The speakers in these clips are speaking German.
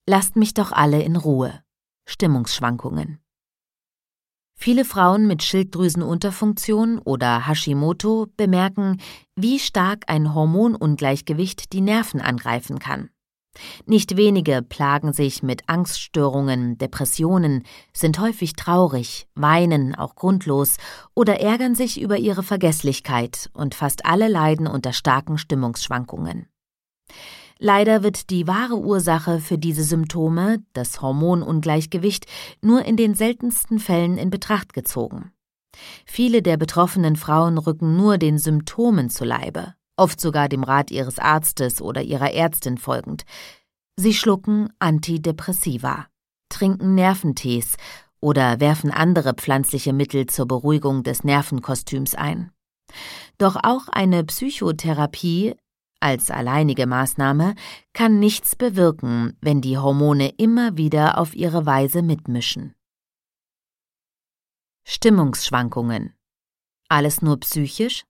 Lasst mich doch alle in Ruhe. Stimmungsschwankungen. Viele Frauen mit Schilddrüsenunterfunktion oder Hashimoto bemerken, wie stark ein Hormonungleichgewicht die Nerven angreifen kann. Nicht wenige plagen sich mit Angststörungen, Depressionen, sind häufig traurig, weinen auch grundlos oder ärgern sich über ihre Vergesslichkeit und fast alle leiden unter starken Stimmungsschwankungen. Leider wird die wahre Ursache für diese Symptome, das Hormonungleichgewicht, nur in den seltensten Fällen in Betracht gezogen. Viele der betroffenen Frauen rücken nur den Symptomen zu Leibe, oft sogar dem Rat ihres Arztes oder ihrer Ärztin folgend. Sie schlucken Antidepressiva, trinken Nerventees oder werfen andere pflanzliche Mittel zur Beruhigung des Nervenkostüms ein. Doch auch eine Psychotherapie als alleinige Maßnahme kann nichts bewirken, wenn die Hormone immer wieder auf ihre Weise mitmischen. Stimmungsschwankungen. Alles nur psychisch?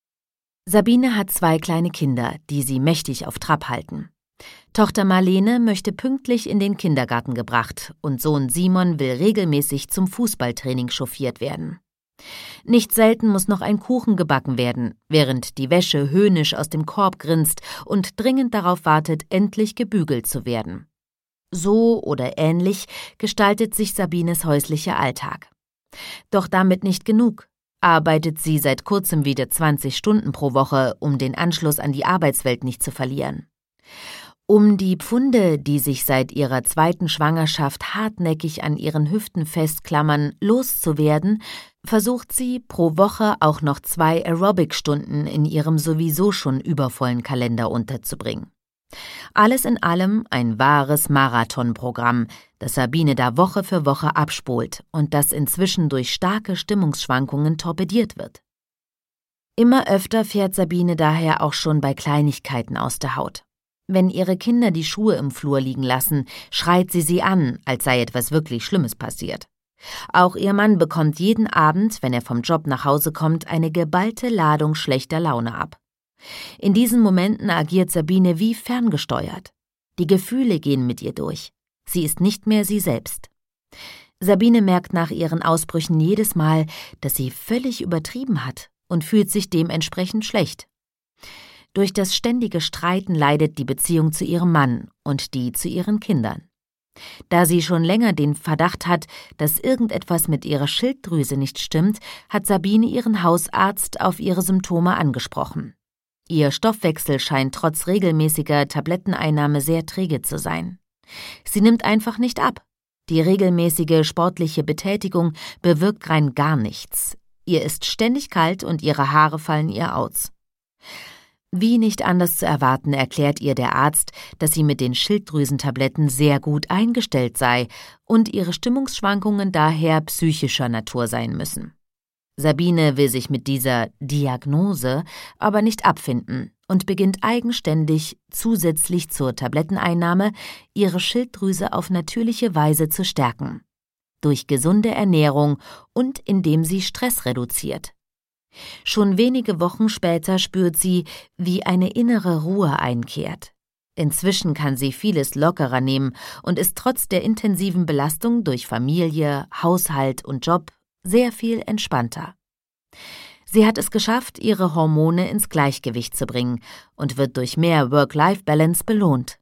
Sabine hat 2 kleine Kinder, die sie mächtig auf Trab halten. Tochter Marlene möchte pünktlich in den Kindergarten gebracht und Sohn Simon will regelmäßig zum Fußballtraining chauffiert werden. Nicht selten muss noch ein Kuchen gebacken werden, während die Wäsche höhnisch aus dem Korb grinst und dringend darauf wartet, endlich gebügelt zu werden. So oder ähnlich gestaltet sich Sabines häuslicher Alltag. Doch damit nicht genug. Arbeitet sie seit kurzem wieder 20 Stunden pro Woche, um den Anschluss an die Arbeitswelt nicht zu verlieren. Um die Pfunde, die sich seit ihrer 2. Schwangerschaft hartnäckig an ihren Hüften festklammern, loszuwerden, versucht sie pro Woche auch noch 2 Aerobic-Stunden in ihrem sowieso schon übervollen Kalender unterzubringen. Alles in allem ein wahres Marathonprogramm, das Sabine da Woche für Woche abspult und das inzwischen durch starke Stimmungsschwankungen torpediert wird. Immer öfter fährt Sabine daher auch schon bei Kleinigkeiten aus der Haut. Wenn ihre Kinder die Schuhe im Flur liegen lassen, schreit sie an, als sei etwas wirklich Schlimmes passiert. Auch ihr Mann bekommt jeden Abend, wenn er vom Job nach Hause kommt, eine geballte Ladung schlechter Laune ab. In diesen Momenten agiert Sabine wie ferngesteuert. Die Gefühle gehen mit ihr durch. Sie ist nicht mehr sie selbst. Sabine merkt nach ihren Ausbrüchen jedes Mal, dass sie völlig übertrieben hat und fühlt sich dementsprechend schlecht. Durch das ständige Streiten leidet die Beziehung zu ihrem Mann und die zu ihren Kindern. Da sie schon länger den Verdacht hat, dass irgendetwas mit ihrer Schilddrüse nicht stimmt, hat Sabine ihren Hausarzt auf ihre Symptome angesprochen. Ihr Stoffwechsel scheint trotz regelmäßiger Tabletteneinnahme sehr träge zu sein. Sie nimmt einfach nicht ab. Die regelmäßige sportliche Betätigung bewirkt rein gar nichts. Ihr ist ständig kalt und ihre Haare fallen ihr aus. Wie nicht anders zu erwarten, erklärt ihr der Arzt, dass sie mit den Schilddrüsentabletten sehr gut eingestellt sei und ihre Stimmungsschwankungen daher psychischer Natur sein müssen. Sabine will sich mit dieser Diagnose aber nicht abfinden und beginnt eigenständig, zusätzlich zur Tabletteneinnahme, ihre Schilddrüse auf natürliche Weise zu stärken. Durch gesunde Ernährung und indem sie Stress reduziert. Schon wenige Wochen später spürt sie, wie eine innere Ruhe einkehrt. Inzwischen kann sie vieles lockerer nehmen und ist trotz der intensiven Belastung durch Familie, Haushalt und Job sehr viel entspannter. Sie hat es geschafft, ihre Hormone ins Gleichgewicht zu bringen und wird durch mehr Work-Life-Balance belohnt.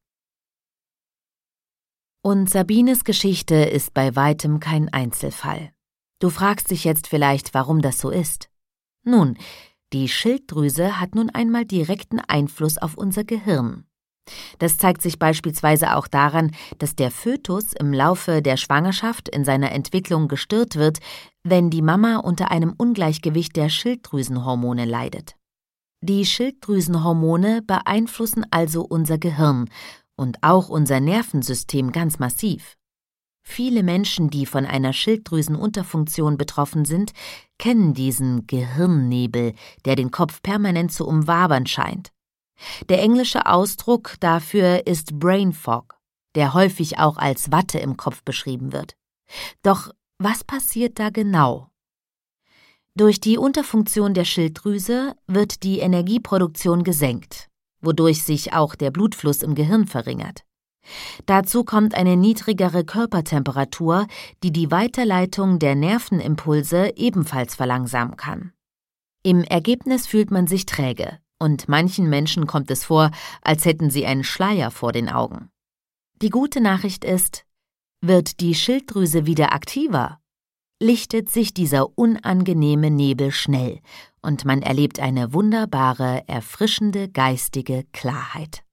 Und Sabines Geschichte ist bei weitem kein Einzelfall. Du fragst dich jetzt vielleicht, warum das so ist. Nun, die Schilddrüse hat nun einmal direkten Einfluss auf unser Gehirn. Das zeigt sich beispielsweise auch daran, dass der Fötus im Laufe der Schwangerschaft in seiner Entwicklung gestört wird, wenn die Mama unter einem Ungleichgewicht der Schilddrüsenhormone leidet. Die Schilddrüsenhormone beeinflussen also unser Gehirn und auch unser Nervensystem ganz massiv. Viele Menschen, die von einer Schilddrüsenunterfunktion betroffen sind, kennen diesen Gehirnnebel, der den Kopf permanent zu umwabern scheint. Der englische Ausdruck dafür ist Brain Fog, der häufig auch als Watte im Kopf beschrieben wird. Doch was passiert da genau? Durch die Unterfunktion der Schilddrüse wird die Energieproduktion gesenkt, wodurch sich auch der Blutfluss im Gehirn verringert. Dazu kommt eine niedrigere Körpertemperatur, die die Weiterleitung der Nervenimpulse ebenfalls verlangsamen kann. Im Ergebnis fühlt man sich träge, und manchen Menschen kommt es vor, als hätten sie einen Schleier vor den Augen. Die gute Nachricht ist, wird die Schilddrüse wieder aktiver, lichtet sich dieser unangenehme Nebel schnell und man erlebt eine wunderbare, erfrischende geistige Klarheit.